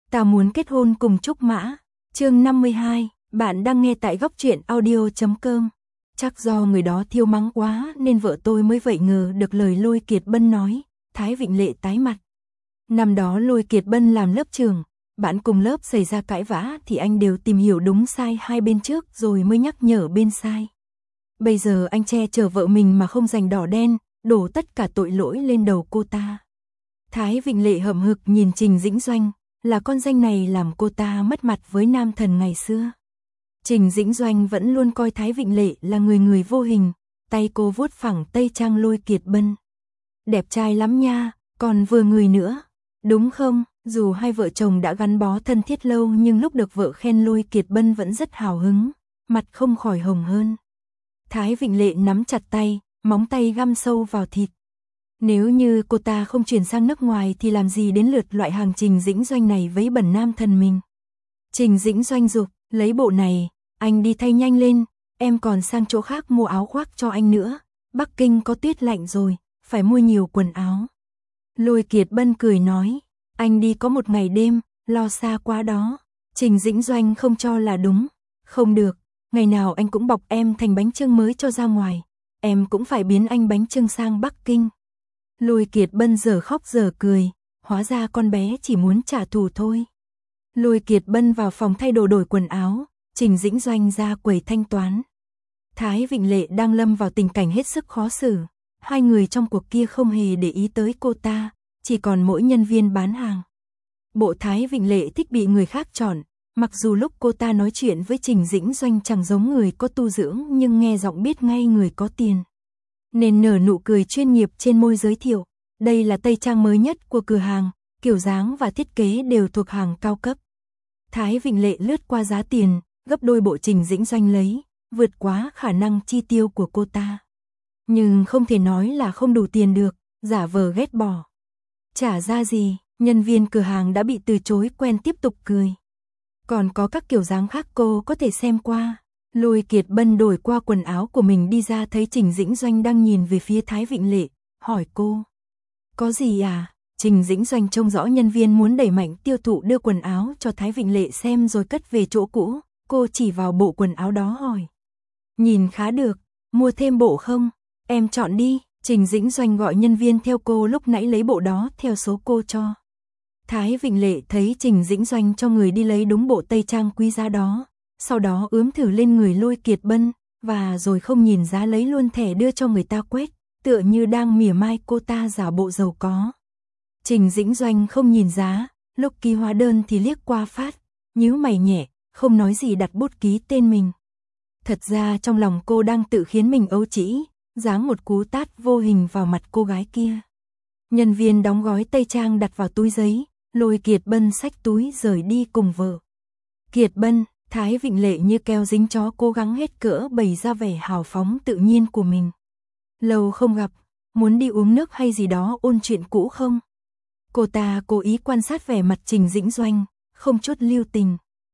Ta muốn kết hôn cùng Trúc Mã. Chương 52, bạn đang nghe tại góc truyện audio.com. Chắc do người đó thiêu mắng quá nên vợ tôi mới vậy ngờ được lời Lôi Kiệt Bân nói. Thái Vịnh Lệ tái mặt. Năm đó Lôi Kiệt Bân làm lớp trưởng, bạn cùng lớp xảy ra cãi vã thì anh đều tìm hiểu đúng sai hai bên trước rồi mới nhắc nhở bên sai. Bây giờ anh che chở vợ mình mà không giành đỏ đen, đổ tất cả tội lỗi lên đầu cô ta. Thái Vịnh Lệ hậm hực nhìn Trình Dĩnh Doanh, là con danh này làm cô ta mất mặt với nam thần ngày xưa. Trình Dĩnh Doanh vẫn luôn coi Thái Vịnh Lệ là người vô hình, tay cô vuốt phẳng tây trang Lôi Kiệt Bân. Đẹp trai lắm nha, còn vừa người nữa, đúng không? Dù hai vợ chồng đã gắn bó thân thiết lâu nhưng lúc được vợ khen Lôi Kiệt Bân vẫn rất hào hứng, mặt không khỏi hồng hơn. Thái Vịnh Lệ nắm chặt tay, móng tay găm sâu vào thịt. Nếu như cô ta không chuyển sang nước ngoài thì làm gì đến lượt loại hàng Trình Dĩnh Doanh này vấy bẩn nam thần mình. Trình Dĩnh Doanh giục, lấy bộ này, anh đi thay nhanh lên, em còn sang chỗ khác mua áo khoác cho anh nữa. Bắc Kinh có tuyết lạnh rồi, phải mua nhiều quần áo. Lôi Kiệt Bân cười nói, anh đi có một ngày đêm, lo xa quá đó. Trình Dĩnh Doanh không cho là đúng, không được, ngày nào anh cũng bọc em thành bánh chưng mới cho ra ngoài, em cũng phải biến anh bánh chưng sang Bắc Kinh. Lôi Kiệt Bân giờ khóc giờ cười, hóa ra con bé chỉ muốn trả thù thôi. Lôi Kiệt Bân vào phòng thay đồ đổi quần áo, Trình Dĩnh Doanh ra quầy thanh toán. Thái Vịnh Lệ đang lâm vào tình cảnh hết sức khó xử, hai người trong cuộc kia không hề để ý tới cô ta, chỉ còn mỗi nhân viên bán hàng. Bộ Thái Vịnh Lệ thích bị người khác chọn, mặc dù lúc cô ta nói chuyện với Trình Dĩnh Doanh chẳng giống người có tu dưỡng nhưng nghe giọng biết ngay người có tiền. Nên nở nụ cười chuyên nghiệp trên môi giới thiệu, đây là tây trang mới nhất của cửa hàng, kiểu dáng và thiết kế đều thuộc hàng cao cấp. Thái Vịnh Lệ lướt qua giá tiền, gấp đôi bộ Trình Dĩnh Doanh lấy, vượt quá khả năng chi tiêu của cô ta. Nhưng không thể nói là không đủ tiền được, giả vờ ghét bỏ. Trả ra gì, nhân viên cửa hàng đã bị từ chối quen tiếp tục cười. Còn có các kiểu dáng khác cô có thể xem qua. Lôi Kiệt Bân đổi qua quần áo của mình đi ra thấy Trình Dĩnh Doanh đang nhìn về phía Thái Vịnh Lệ, hỏi cô. Có gì à? Trình Dĩnh Doanh trông rõ nhân viên muốn đẩy mạnh tiêu thụ đưa quần áo cho Thái Vịnh Lệ xem rồi cất về chỗ cũ, cô chỉ vào bộ quần áo đó hỏi. Nhìn khá được, mua thêm bộ không? Em chọn đi. Trình Dĩnh Doanh gọi nhân viên theo cô lúc nãy lấy bộ đó theo số cô cho. Thái Vịnh Lệ thấy Trình Dĩnh Doanh cho người đi lấy đúng bộ tây trang quý giá đó, sau đó ướm thử lên người Lôi Kiệt Bân, và rồi không nhìn giá lấy luôn thẻ đưa cho người ta quét, tựa như đang mỉa mai cô ta giả bộ giàu có. Trình Dĩnh Doanh không nhìn giá, lúc ký hóa đơn thì liếc qua phát, nhíu mày nhẹ, không nói gì đặt bút ký tên mình. Thật ra trong lòng cô đang tự khiến mình ấu trĩ, giáng một cú tát vô hình vào mặt cô gái kia. Nhân viên đóng gói tây trang đặt vào túi giấy, Lôi Kiệt Bân xách túi rời đi cùng vợ. Kiệt Bân, Thái Vịnh Lệ như keo dính chó cố gắng hết cỡ bày ra vẻ hào phóng tự nhiên của mình. Lâu không gặp, muốn đi uống nước hay gì đó ôn chuyện cũ không? Cô ta cố ý quan sát vẻ mặt Trình Dĩnh Doanh, không chút lưu tình.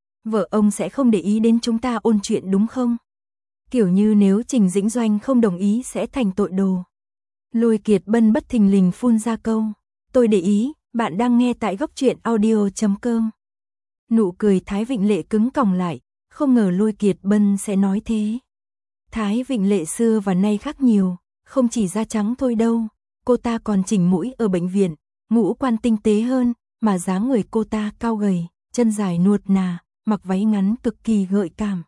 Vợ ông sẽ không để ý đến chúng ta ôn chuyện đúng không? Kiểu như nếu Trình Dĩnh Doanh không đồng ý sẽ thành tội đồ. Lôi Kiệt Bân bất thình lình phun ra câu, tôi để ý, bạn đang nghe tại góc truyện audio.com. Nụ cười Thái Vịnh Lệ cứng còng lại, không ngờ Lôi Kiệt Bân sẽ nói thế. Thái Vịnh Lệ xưa và nay khác nhiều, không chỉ da trắng thôi đâu, cô ta còn chỉnh mũi ở bệnh viện, ngũ quan tinh tế hơn, mà dáng người cô ta cao gầy, chân dài nuột nà, mặc váy ngắn cực kỳ gợi cảm.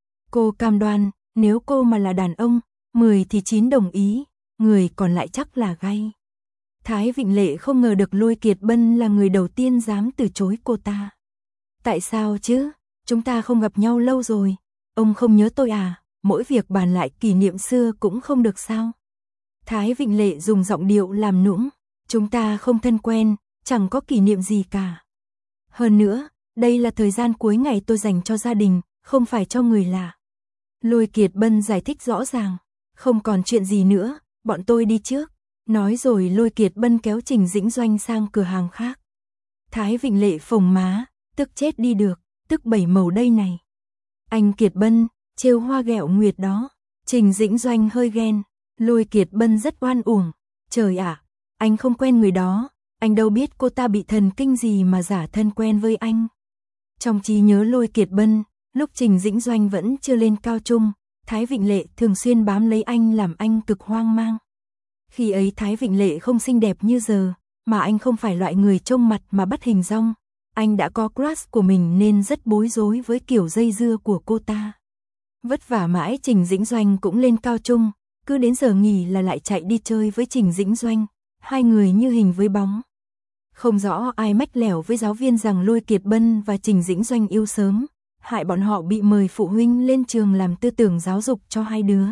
Cô cam đoan, nếu cô mà là đàn ông, 10 thì 9 đồng ý, người còn lại chắc là gay. Thái Vịnh Lệ không ngờ được Lôi Kiệt Bân là người đầu tiên dám từ chối cô ta. Tại sao chứ? Chúng ta không gặp nhau lâu rồi. Ông không nhớ tôi à? Mỗi việc bàn lại kỷ niệm xưa cũng không được sao? Thái Vịnh Lệ dùng giọng điệu làm nũng. Chúng ta không thân quen, chẳng có kỷ niệm gì cả. Hơn nữa, đây là thời gian cuối ngày tôi dành cho gia đình, không phải cho người lạ. Lôi Kiệt Bân giải thích rõ ràng. Không còn chuyện gì nữa, bọn tôi đi trước. Nói rồi Lôi Kiệt Bân kéo Trình Dĩnh Doanh sang cửa hàng khác. Thái Vịnh Lệ phồng má, tức chết đi được, tức 7 màu đây này. Anh Kiệt Bân, trêu hoa ghẹo nguyệt đó. Trình Dĩnh Doanh hơi ghen, Lôi Kiệt Bân rất oan uổng. Trời ạ, anh không quen người đó, Anh đâu biết cô ta bị thần kinh gì mà giả thân quen với anh. Trong trí nhớ Lôi Kiệt Bân, lúc Trình Dĩnh Doanh vẫn chưa lên cao trung, Thái Vịnh Lệ thường xuyên bám lấy anh làm anh cực hoang mang. Khi ấy Thái Vịnh Lệ không xinh đẹp như giờ, mà anh không phải loại người trông mặt mà bắt hình dong. Anh đã có crush của mình nên rất bối rối với kiểu dây dưa của cô ta. Vất vả mãi Trình Dĩnh Doanh cũng lên cao trung, cứ đến giờ nghỉ là lại chạy đi chơi với Trình Dĩnh Doanh, hai người như hình với bóng. Không rõ ai mách lẻo với giáo viên rằng Lôi Kiệt Bân và Trình Dĩnh Doanh yêu sớm, hại bọn họ bị mời phụ huynh lên trường làm tư tưởng giáo dục cho hai đứa.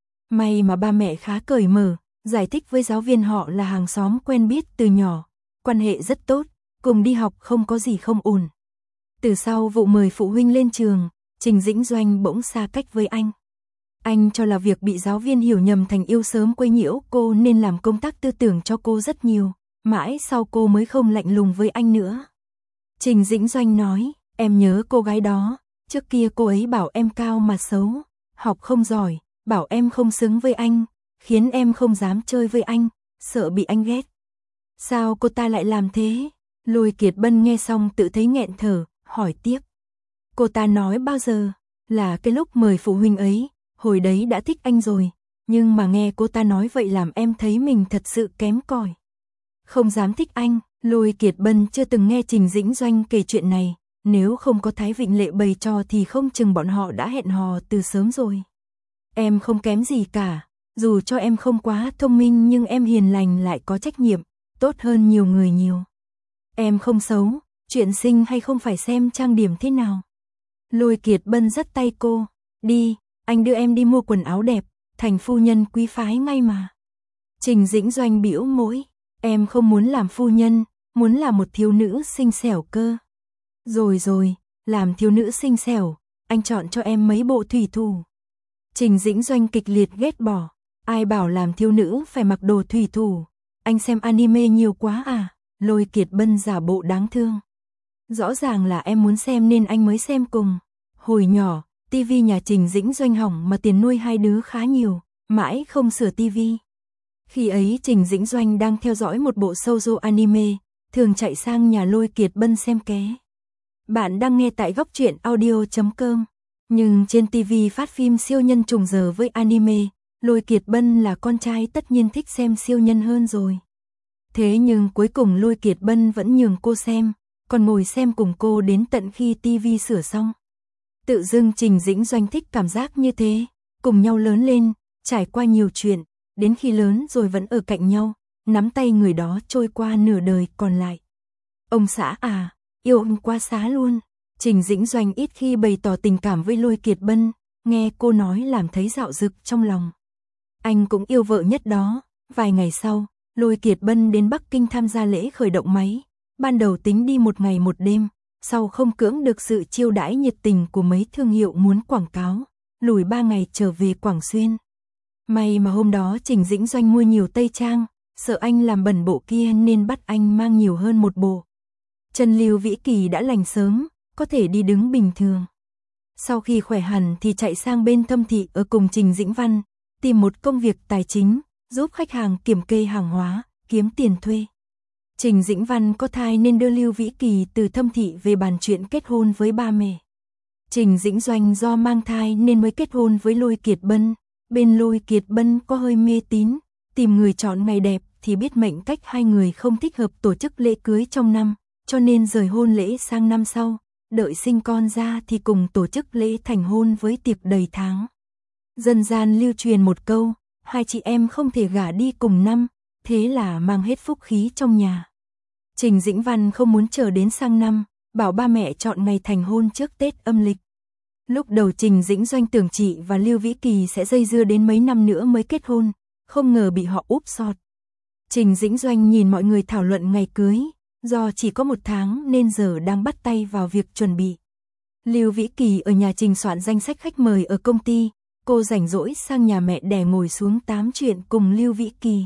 May mà ba mẹ khá cởi mở, giải thích với giáo viên họ là hàng xóm quen biết từ nhỏ, quan hệ rất tốt, cùng đi học không có gì không ổn. Từ sau vụ mời phụ huynh lên trường, Trình Dĩnh Doanh bỗng xa cách với anh. Anh cho là việc bị giáo viên hiểu nhầm thành yêu sớm quấy nhiễu cô nên làm công tác tư tưởng cho cô rất nhiều, mãi sau cô mới không lạnh lùng với anh nữa. Trình Dĩnh Doanh nói, em nhớ cô gái đó, trước kia cô ấy bảo em cao mà xấu, học không giỏi, bảo em không xứng với anh, khiến em không dám chơi với anh, sợ bị anh ghét. Sao cô ta lại làm thế? Lôi Kiệt Bân nghe xong tự thấy nghẹn thở, hỏi tiếp. Cô ta nói bao giờ? Là cái lúc mời phụ huynh ấy, hồi đấy đã thích anh rồi, nhưng mà nghe cô ta nói vậy làm em thấy mình thật sự kém cỏi. Không dám thích anh. Lôi Kiệt Bân chưa từng nghe Trình Dĩnh Doanh kể chuyện này, nếu không có Thái Vịnh Lệ bày trò thì không chừng bọn họ đã hẹn hò từ sớm rồi. Em không kém gì cả, dù cho em không quá thông minh nhưng em hiền lành lại có trách nhiệm, tốt hơn nhiều người nhiều. Em không xấu, chuyện xinh hay không phải xem trang điểm thế nào. Lôi Kiệt Bân dắt tay cô, đi, anh đưa em đi mua quần áo đẹp, thành phu nhân quý phái ngay mà. Trình Dĩnh Doanh bĩu môi, em không muốn làm phu nhân, muốn làm một thiếu nữ xinh xẻo cơ. Rồi, làm thiếu nữ xinh xẻo, anh chọn cho em mấy bộ thủy thủ. Trình Dĩnh Doanh kịch liệt ghét bỏ, ai bảo làm thiếu nữ phải mặc đồ thủy thủ, anh xem anime nhiều quá à? Lôi Kiệt Bân giả bộ đáng thương. Rõ ràng là em muốn xem nên anh mới xem cùng. Hồi nhỏ, tivi nhà Trình Dĩnh Doanh hỏng mà tiền nuôi hai đứa khá nhiều, mãi không sửa tivi. Khi ấy Trình Dĩnh Doanh đang theo dõi một bộ shoujo anime, thường chạy sang nhà Lôi Kiệt Bân xem ké. Bạn đang nghe tại góc truyện audio.com. Nhưng trên TV phát phim siêu nhân trùng giờ với anime, Lôi Kiệt Bân là con trai tất nhiên thích xem siêu nhân hơn rồi. Thế nhưng cuối cùng Lôi Kiệt Bân vẫn nhường cô xem, còn ngồi xem cùng cô đến tận khi TV sửa xong. Tự dưng Trình Dĩnh Doanh thích cảm giác như thế, cùng nhau lớn lên, trải qua nhiều chuyện, đến khi lớn rồi vẫn ở cạnh nhau, nắm tay người đó trôi qua nửa đời còn lại. Ông xã à, yêu ông quá xá luôn. Trình Dĩnh Doanh ít khi bày tỏ tình cảm với Lôi Kiệt Bân, nghe cô nói làm thấy dạo dực trong lòng. Anh cũng yêu vợ nhất đó. Vài ngày sau, Lôi Kiệt Bân đến Bắc Kinh tham gia lễ khởi động máy. Ban đầu tính đi một ngày một đêm, sau không cưỡng được sự chiêu đãi nhiệt tình của mấy thương hiệu muốn quảng cáo, lùi 3 ngày trở về Quảng Xuyên. May mà hôm đó Trình Dĩnh Doanh mua nhiều tây trang, sợ anh làm bẩn bộ kia nên bắt anh mang nhiều hơn một bộ. Chân Lưu Vĩ Kỳ đã lành sớm, có thể đi đứng bình thường. Sau khi khỏe hẳn thì chạy sang bên Thâm Thị ở cùng Trình Dĩnh Văn, tìm một công việc tài chính, giúp khách hàng kiểm kê hàng hóa, kiếm tiền thuê. Trình Dĩnh Văn có thai nên đưa Lưu Vĩ Kỳ từ Thâm Thị về bàn chuyện kết hôn với ba mẹ. Trình Dĩnh Doanh do mang thai nên mới kết hôn với Lôi Kiệt Bân. Bên Lôi Kiệt Bân có hơi mê tín, tìm người chọn ngày đẹp thì biết mệnh cách hai người không thích hợp tổ chức lễ cưới trong năm, cho nên rời hôn lễ sang năm sau, đợi sinh con ra thì cùng tổ chức lễ thành hôn với tiệc đầy tháng. Dân gian lưu truyền một câu, hai chị em không thể gả đi cùng năm, thế là mang hết phúc khí trong nhà. Trình Dĩnh Văn không muốn chờ đến sang năm, bảo ba mẹ chọn ngày thành hôn trước Tết âm lịch. Lúc đầu Trình Dĩnh Doanh tưởng chị và Lưu Vĩ Kỳ sẽ dây dưa đến mấy năm nữa mới kết hôn, không ngờ bị họ úp sọt. Trình Dĩnh Doanh nhìn mọi người thảo luận ngày cưới, do chỉ có 1 tháng nên giờ đang bắt tay vào việc chuẩn bị. Lưu Vĩ Kỳ ở nhà Trình soạn danh sách khách mời ở công ty, cô rảnh rỗi sang nhà mẹ đẻ ngồi xuống tám chuyện cùng Lưu Vĩ Kỳ.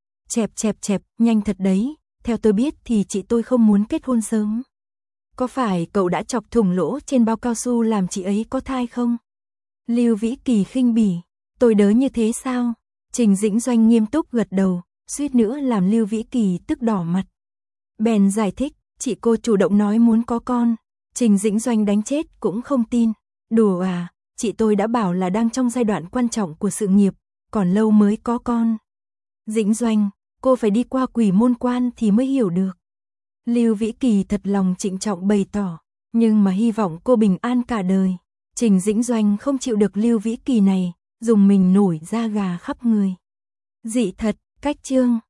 Chẹp, nhanh thật đấy, theo tôi biết thì chị tôi không muốn kết hôn sớm. Có phải cậu đã chọc thủng lỗ trên bao cao su làm chị ấy có thai không? Lưu Vĩ Kỳ khinh bỉ, tôi đớ như thế sao? Trình Dĩnh Doanh nghiêm túc gật đầu, suýt nữa làm Lưu Vĩ Kỳ tức đỏ mặt. Bèn giải thích, chị cô chủ động nói muốn có con. Trình Dĩnh Doanh đánh chết cũng không tin. Đùa à, chị tôi đã bảo là đang trong giai đoạn quan trọng của sự nghiệp, còn lâu mới có con. Dĩnh Doanh, cô phải đi qua quỷ môn quan thì mới hiểu được. Lưu Vĩ Kỳ thật lòng trịnh trọng bày tỏ, nhưng mà hy vọng cô bình an cả đời. Trình Dĩnh Doanh không chịu được Lưu Vĩ Kỳ này, dùng mình nổi da gà khắp người. Dị thật, cách chương.